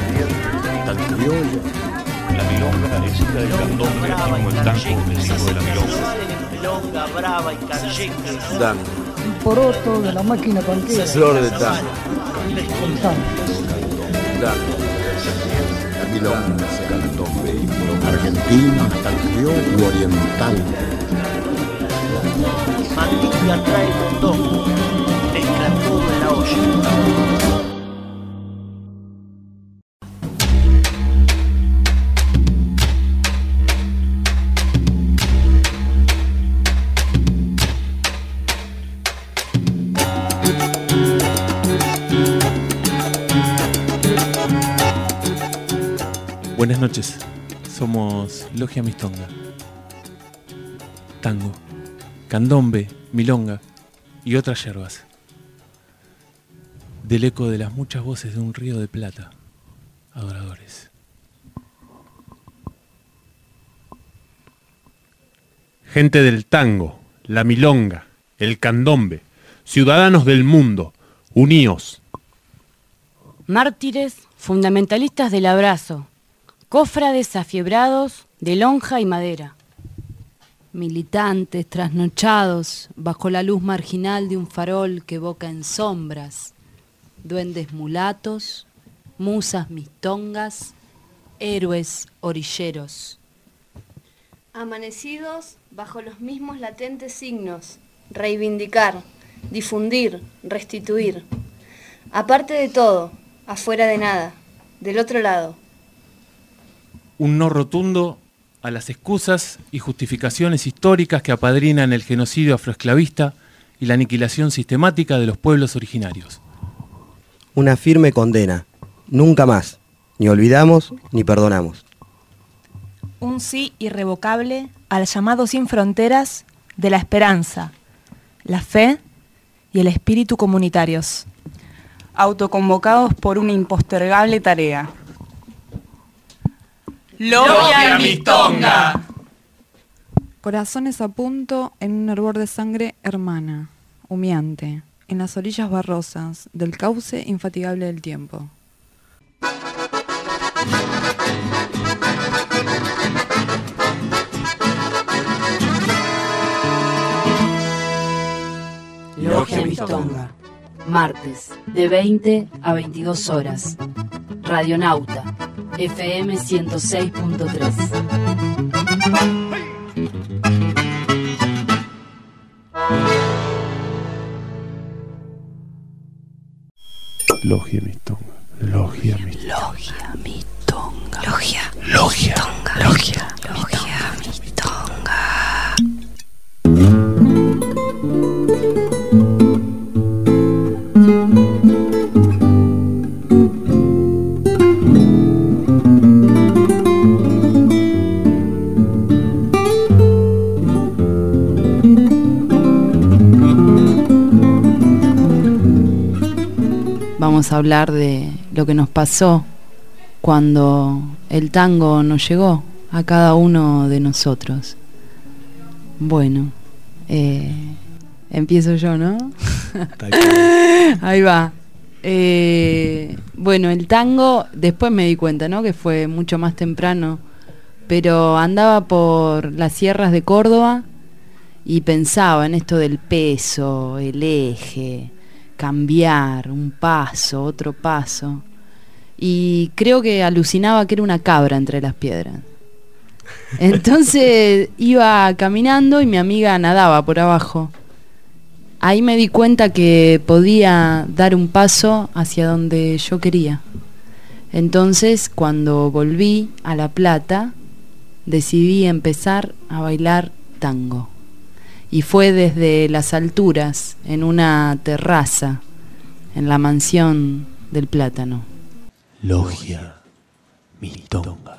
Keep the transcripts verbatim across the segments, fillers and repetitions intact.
tango criolla. La milonga es hija del candombe, así como el tango es hijo de la milonga. Milonga brava y calleca. Dango. Un poroto de la máquina panquera. Flor de tango. Con tango. Dango. La milonga, candombe y milonga argentina, tango criollo u oriental. Mandinga trae mondongo, mezcla todo en la olla. Buenas noches, somos Logia Mistonga. Tango, candombe, milonga y otras yerbas. Del eco de las muchas voces de un río de plata, adoradores. Gente del tango, la milonga, el candombe, ciudadanos del mundo, uníos. Mártires, fundamentalistas del abrazo, cofrades afiebrados de lonja y madera. Militantes trasnochados bajo la luz marginal de un farol que evoca en sombras, duendes mulatos, musas mistongas, héroes orilleros. Amanecidos bajo los mismos latentes signos, reivindicar, difundir, restituir. Aparte de todo, afuera de nada, del otro lado. Un no rotundo a las excusas y justificaciones históricas que apadrinan el genocidio afroesclavista y la aniquilación sistemática de los pueblos originarios. Una firme condena. Nunca más. Ni olvidamos ni perdonamos. Un sí irrevocable al llamado sin fronteras de la esperanza, la fe y el espíritu comunitarios. Autoconvocados por una impostergable tarea. ¡Logia Mistonga! Corazones a punto en un hervor de sangre hermana, humeante, en las orillas barrosas del cauce infatigable del tiempo. Logia Mistonga. Martes, de veinte a veintidós horas. Radionauta, F M ciento seis punto tres. Logia Mistonga. Logia Mistonga. Logia Mistonga. Logia. Logia. Logia. Logia Mistonga. Vamos a hablar de lo que nos pasó cuando el tango nos llegó a cada uno de nosotros. Bueno, eh, empiezo yo, ¿no? Ahí va. Eh, bueno, el tango, después me di cuenta, ¿no? Que fue mucho más temprano, pero andaba por las sierras de Córdoba y pensaba en esto del peso, el eje, cambiar, un paso, otro paso. Y creo que alucinaba que era una cabra entre las piedras. Entonces iba caminando y mi amiga nadaba por abajo. Ahí me di cuenta que podía dar un paso hacia donde yo quería. Entonces, cuando volví a La Plata, decidí empezar a bailar tango. Y fue desde las alturas, en una terraza, en la mansión del Plátano. Logia Mistonga.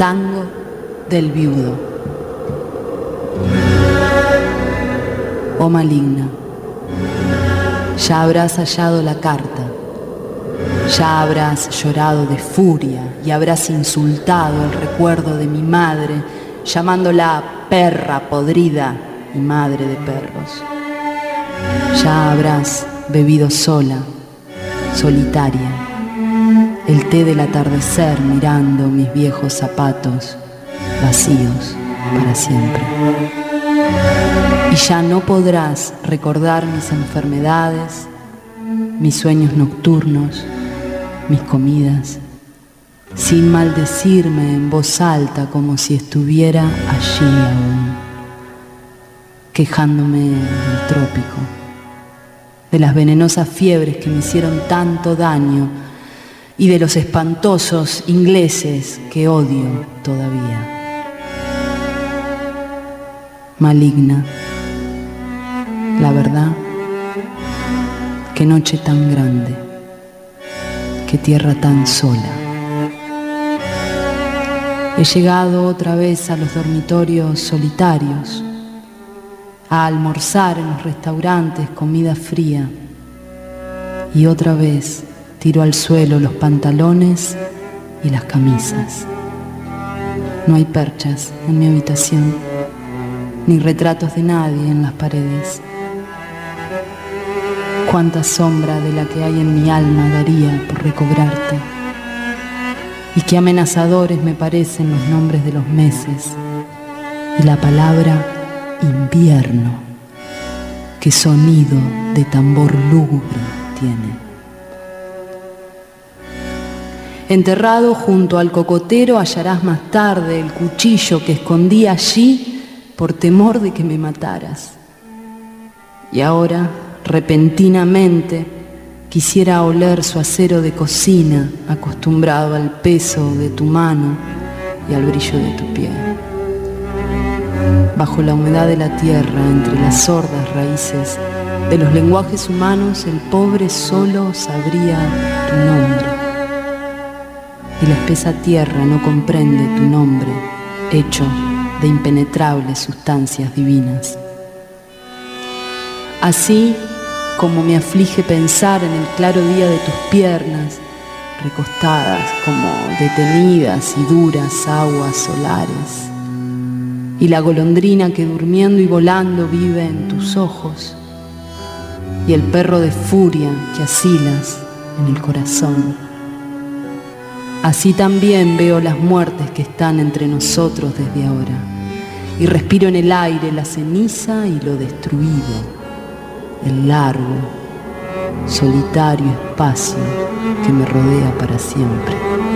tango del viudo. Oh maligna, ya habrás hallado la carta, ya habrás llorado de furia y habrás insultado el recuerdo de mi madre, llamándola perra podrida y madre de perros. Ya habrás bebido sola, solitaria, el té del atardecer mirando mis viejos zapatos vacíos para siempre. Y ya no podrás recordar mis enfermedades, mis sueños nocturnos, mis comidas, sin maldecirme en voz alta como si estuviera allí aún, quejándome del trópico, de las venenosas fiebres que me hicieron tanto daño y de los espantosos ingleses que odio todavía. Maligna, la verdad, qué noche tan grande, qué tierra tan sola. He llegado otra vez a los dormitorios solitarios, a almorzar en los restaurantes comida fría, y otra vez tiro al suelo los pantalones y las camisas. No hay perchas en mi habitación, ni retratos de nadie en las paredes. Cuánta sombra de la que hay en mi alma daría por recobrarte. Y qué amenazadores me parecen los nombres de los meses y la palabra invierno, qué sonido de tambor lúgubre tiene. Enterrado junto al cocotero hallarás más tarde el cuchillo que escondí allí por temor de que me mataras. Y ahora, repentinamente, quisiera oler su acero de cocina, acostumbrado al peso de tu mano y al brillo de tu pie. Bajo la humedad de la tierra, entre las sordas raíces de los lenguajes humanos, el pobre solo sabría tu nombre. Y la espesa tierra no comprende tu nombre, hecho de impenetrables sustancias divinas. Así como me aflige pensar en el claro día de tus piernas, recostadas como detenidas y duras aguas solares, y la golondrina que durmiendo y volando vive en tus ojos, y el perro de furia que asilas en el corazón. Así también veo las muertes que están entre nosotros desde ahora, y respiro en el aire la ceniza y lo destruido, el largo, solitario espacio que me rodea para siempre.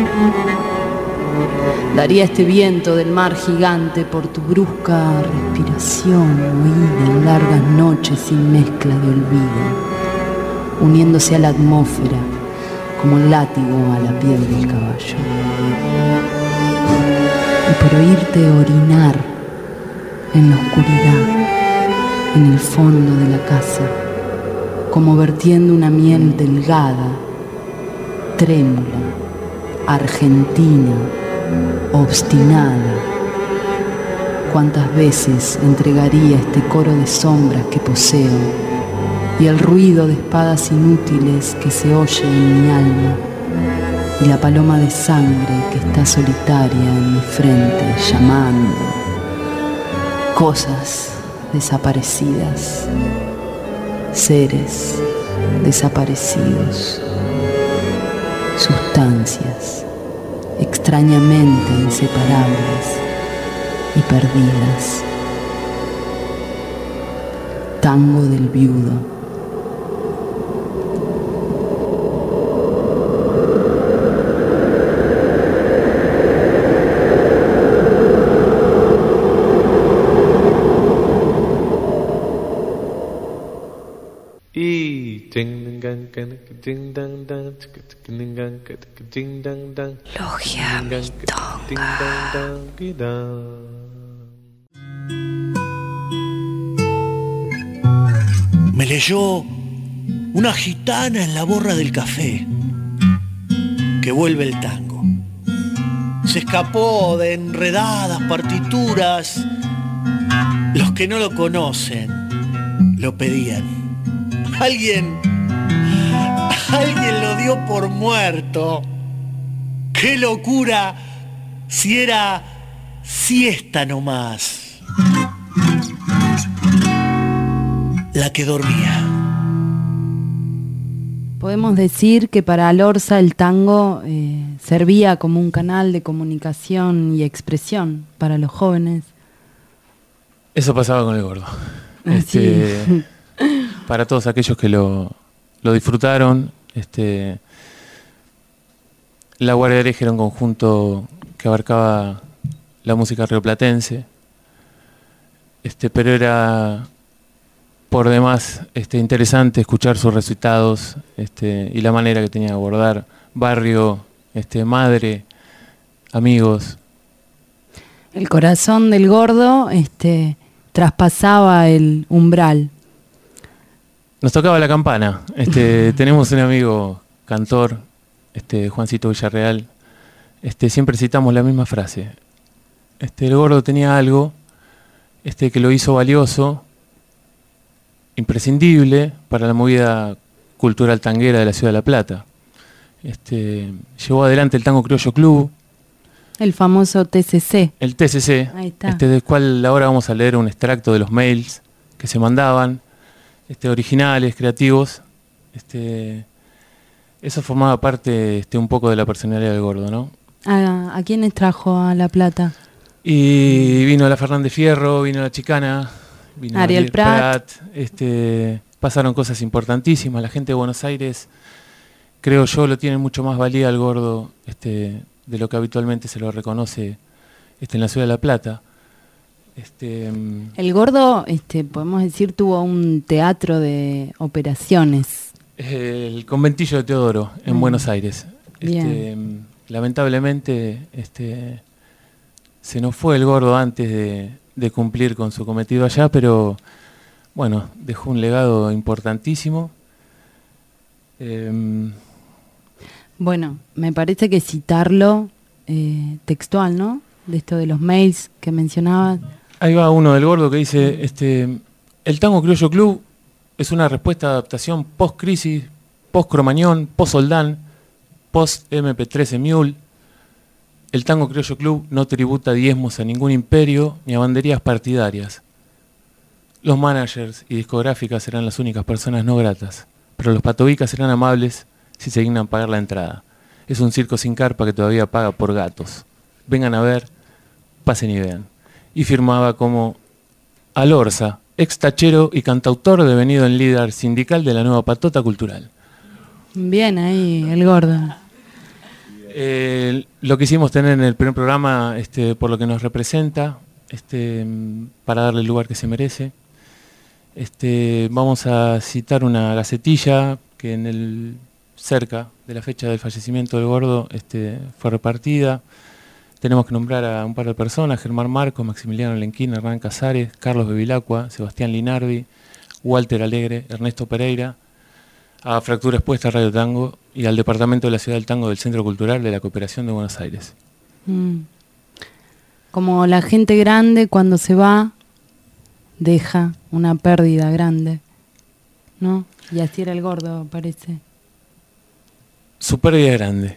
Daría este viento del mar gigante por tu brusca respiración oída en largas noches sin mezcla de olvido, uniéndose a la atmósfera como el látigo a la piel del caballo. Y por oírte orinar en la oscuridad, en el fondo de la casa, como vertiendo una miel delgada, trémula, argentina, obstinada. Cuántas veces entregaría este coro de sombras que poseo y el ruido de espadas inútiles que se oye en mi alma, y la paloma de sangre que está solitaria en mi frente, llamando. Cosas desaparecidas, seres desaparecidos, sustancias extrañamente inseparables y perdidas. Tango del viudo. Logia Mitonga. Me leyó una gitana en la borra del café, que vuelve el tango. se escapó de enredadas partituras. Los que no lo conocen lo pedían. Alguien, alguien lo dio por muerto. ¡Qué locura! Si era siesta nomás. La que dormía. Podemos decir que para Alorza el tango eh, servía como un canal de comunicación y expresión para los jóvenes. Eso pasaba con el gordo. Este, Sí. Para todos aquellos que lo, lo disfrutaron, este, La Guardia Hereje era un conjunto que abarcaba la música rioplatense, este, pero era por demás este, interesante escuchar sus recitados este, y la manera que tenía de abordar barrio, este, madre, amigos. El corazón del gordo este, traspasaba el umbral. Nos tocaba la campana. Este, tenemos un amigo cantor, este, Juancito Villarreal. Este, siempre citamos la misma frase. Este, el gordo tenía algo este, que lo hizo valioso, imprescindible para la movida cultural tanguera de la ciudad de La Plata. Este, llevó adelante el Tango Criollo Club. El famoso T C C. El T C C, Ahí está. este, del cual ahora vamos a leer un extracto de los mails que se mandaban, este, originales, creativos. Este, eso formaba parte este, un poco de la personalidad del gordo, ¿no? ¿A, a quiénes trajo a La Plata? Y vino la Fernández Fierro, vino la Chicana, vino Ariel Prat. este, pasaron cosas importantísimas. La gente de Buenos Aires, creo yo, lo tiene mucho más valía al gordo este, de lo que habitualmente se lo reconoce este, en la ciudad de La Plata. Este, El gordo, este, podemos decir, tuvo un teatro de operaciones. el conventillo de Teodoro, en Mm. Buenos Aires. Este, Bien. lamentablemente este, se nos fue el gordo antes de, de cumplir con su cometido allá, pero bueno, dejó un legado importantísimo. Eh, Bueno, me parece que citarlo eh, textual, ¿no? De esto de los mails que mencionabas. Ahí va uno del gordo que dice, este, el Tango Criollo Club es una respuesta de adaptación post-crisis, post-Cromañón, post-Soldán, post-eme pe trece Mule. El Tango Criollo Club no tributa diezmos a ningún imperio ni a banderías partidarias. Los managers y discográficas serán las únicas personas no gratas, pero los patobicas serán amables si se dignan pagar la entrada. Es un circo sin carpa que todavía paga por gatos. Vengan a ver, pasen y vean. Y firmaba como Alorza, ex tachero y cantautor devenido en líder sindical de la nueva patota cultural. Bien ahí, el gordo. Eh, lo quisimos tener en el primer programa este, por lo que nos representa, este, para darle el lugar que se merece. Este, vamos a citar una gacetilla que en el cerca de la fecha del fallecimiento del gordo este, fue repartida. Tenemos que nombrar a un par de personas: Germán Marcos, Maximiliano Lenquín, Hernán Casares, Carlos Bevilacqua, Sebastián Linardi, Walter Alegre, Ernesto Pereira, a Fractura Expuesta Radio Tango y al Departamento de la Ciudad del Tango del Centro Cultural de la Cooperación de Buenos Aires. Mm. Como la gente grande cuando se va deja una pérdida grande, ¿no? Y así era el gordo, parece. Su pérdida grande.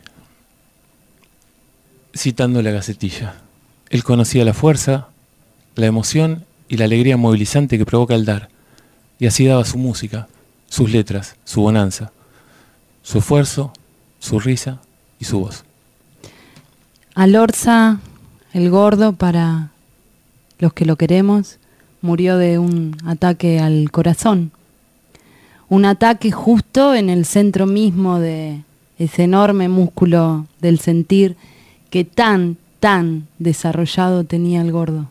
Citando la gacetilla. Él conocía la fuerza, la emoción y la alegría movilizante que provoca el dar. Y así daba su música, sus letras, su bonanza, su esfuerzo, su risa y su voz. Alorza, el gordo, para los que lo queremos, murió de un ataque al corazón. Un ataque justo en el centro mismo de ese enorme músculo del sentir que tan, tan desarrollado tenía el gordo.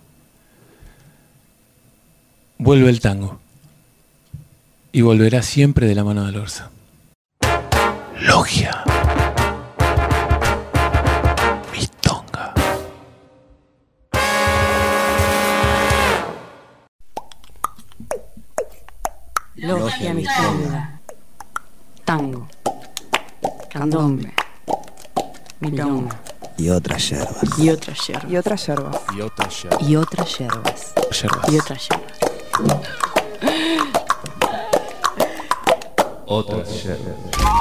Vuelve el tango. Y volverá siempre de la mano de Alorza. Logia. Mistonga. Logia Mistonga. Tango. Candombe. Milonga. Y otras yerbas. Y otras yerbas. Y otras yerbas. Y otras yerbas. Y otras yerbas. Yerbas. Y otras yerbas. Otras yerbas.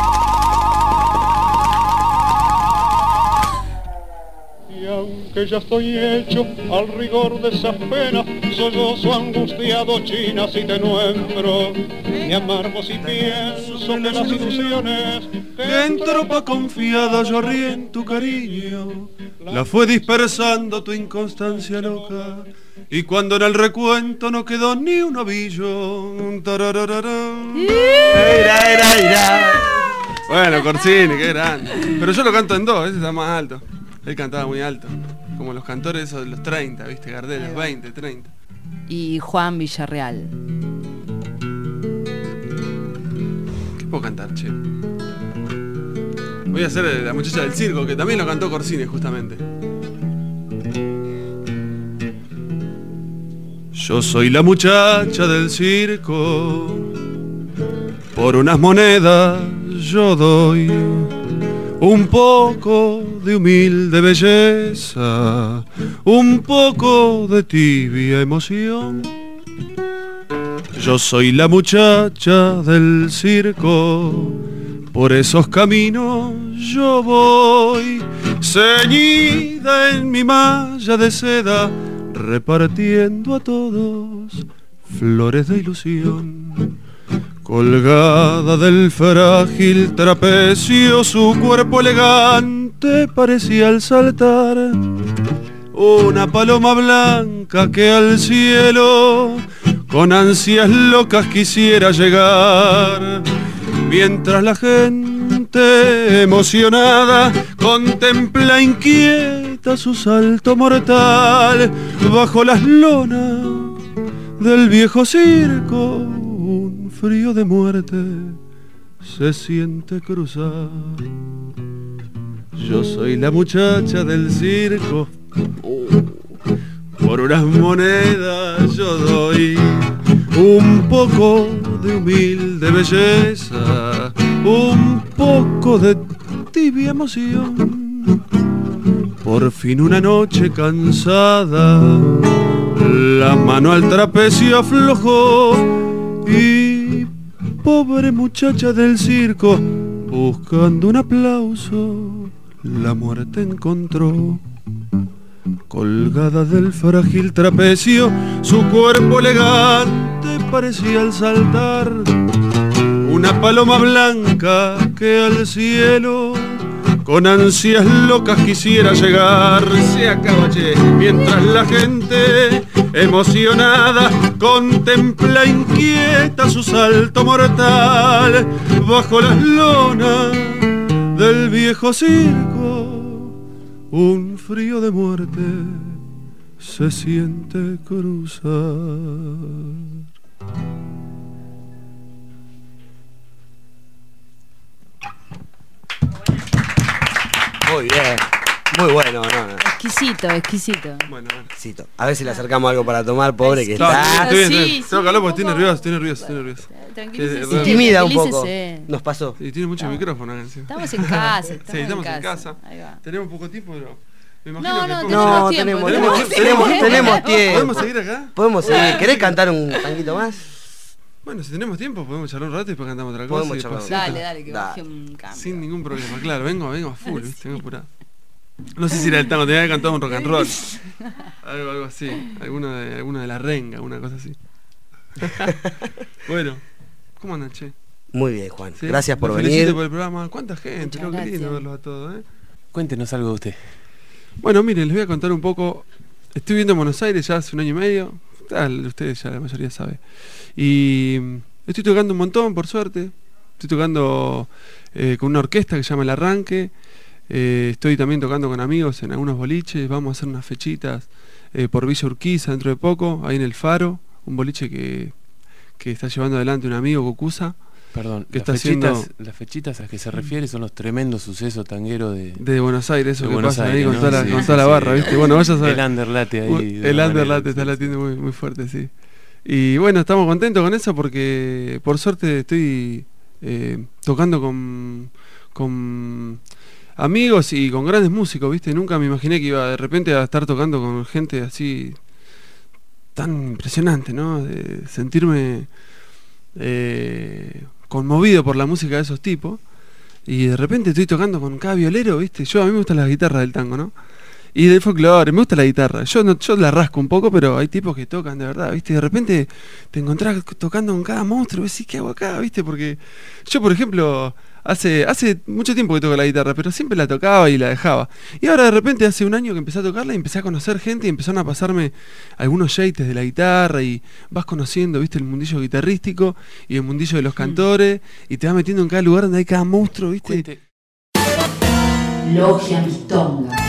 Y aunque ya estoy hecho al rigor de esas penas, sollozo angustiado China si te nombro, me amargo si pienso que las ilusiones que en tropa confiada yo ríe en tu cariño, la fue dispersando tu inconstancia loca, y cuando en el recuento no quedó ni un ovillo. Era, era, era. Bueno, Corsini, qué grande. Pero yo lo canto en dos, ese está más alto. Él cantaba muy alto, como los cantores esos de los treinta, ¿viste? Gardel, los veinte, treinta. Y Juan Villarreal. ¿Qué puedo cantar, che? Voy a hacer La muchacha del circo, que también lo cantó Corsini, justamente. Yo soy la muchacha del circo, por unas monedas yo doy un poco de humilde belleza, un poco de tibia emoción. Yo soy la muchacha del circo, por esos caminos yo voy, ceñida en mi malla de seda, repartiendo a todos flores de ilusión. Colgada del frágil trapecio, su cuerpo elegante parecía al saltar una paloma blanca que al cielo con ansias locas quisiera llegar. Mientras la gente emocionada contempla inquieta su salto mortal bajo las lonas del viejo circo, un frío de muerte se siente cruzar. Yo soy la muchacha del circo, por unas monedas yo doy un poco de humilde belleza, un poco de tibia emoción. Por fin una noche cansada, la mano al trapecio aflojó y pobre muchacha del circo, buscando un aplauso, la muerte encontró. Colgada del frágil trapecio, su cuerpo elegante parecía al saltar una paloma blanca que al cielo con ansias locas quisiera llegar. Se acaba, che. Mientras la gente emocionada contempla inquieta su salto mortal bajo las lonas del viejo circo, un frío de muerte se siente cruzar. Muy bien, muy bueno, no, no. Exquisito, exquisito. Bueno, exquisito. A ver si le acercamos algo para tomar, pobre que no, está. Estoy bien, Sí, estoy bien. sí, Tengo calor porque un estoy poco. nervioso, estoy nervioso, estoy nervioso. Tranquilícese. Sí, Intimida un poco. Tranquilícese. Nos pasó. Y tiene mucho micrófono la canción. Estamos en casa, estamos Sí, estamos en en casa. casa. Ahí va. Tenemos poco tiempo, pero me imagino No, que no, después- tenemos No, tiempo, tenemos, tenemos tenemos, tiempo. tenemos, tenemos tiempo. ¿Podemos seguir acá? Podemos seguir. ¿Querés cantar un tanguito más? Bueno, si tenemos tiempo podemos charlar un rato y después cantamos otra cosa. Podemos y charlar. después- Dale, dale, que Dale. baje un cambio. Sin ningún problema, claro, vengo, vengo a full, ¿viste? Vengo apurado. No sé si era el tango, tenía que cantar un rock and roll. Algo, algo así, alguno de, alguno de la renga, una cosa así. Bueno, ¿cómo andan, che? Muy bien, Juan. ¿Sí? Gracias por Los venir. felicito por el programa. ¿Cuánta gente? Muchas Lo que lindo gracias. verlos a todos, ¿eh? Cuéntenos algo de usted. Bueno, miren, les voy a contar un poco. Estoy viviendo en Buenos Aires ya hace un año y medio. Tal, ustedes ya la mayoría sabe. Y mm, estoy tocando un montón, por suerte. Estoy tocando eh, con una orquesta que se llama El Arranque. Eh, estoy también tocando con amigos en algunos boliches. Vamos a hacer unas fechitas eh, por Villa Urquiza dentro de poco, ahí en el Faro. Un boliche que, que está llevando adelante un amigo, Cocusa. Perdón, que las, está fechitas, haciendo las fechitas a las que se refiere son los tremendos sucesos tangueros de, de Buenos Aires, eso de que Buenos pasa ahí Aires, con ¿no? toda la, Sí, con sí, toda la sí. barra, ¿viste? Bueno, vaya a saber. El underlate ahí. de El una underlate manera, está sí, latiendo muy, muy fuerte, sí. Y bueno, estamos contentos con eso porque por suerte estoy eh, tocando con, con amigos y con grandes músicos, ¿viste? Nunca me imaginé que iba de repente a estar tocando con gente así tan impresionante, ¿no? De sentirme eh, conmovido por la música de esos tipos. Y de repente estoy tocando con cada violero, ¿viste? Yo a mí me gustan las guitarras del tango, ¿no? Y del folclore, me gusta la guitarra. Yo no, yo la rasco un poco, pero hay tipos que tocan de verdad, ¿viste? Y de repente te encontrás tocando con cada monstruo, y decís, ¿qué hago acá? ¿Viste? Porque yo, por ejemplo, hace hace mucho tiempo que toco la guitarra, pero siempre la tocaba y la dejaba. Y ahora de repente hace un año que empecé a tocarla y empecé a conocer gente y empezaron a pasarme algunos yates de la guitarra y vas conociendo, ¿viste? El mundillo guitarrístico y el mundillo de los cantores y te vas metiendo en cada lugar donde hay cada monstruo, ¿viste? Logia Mistonga.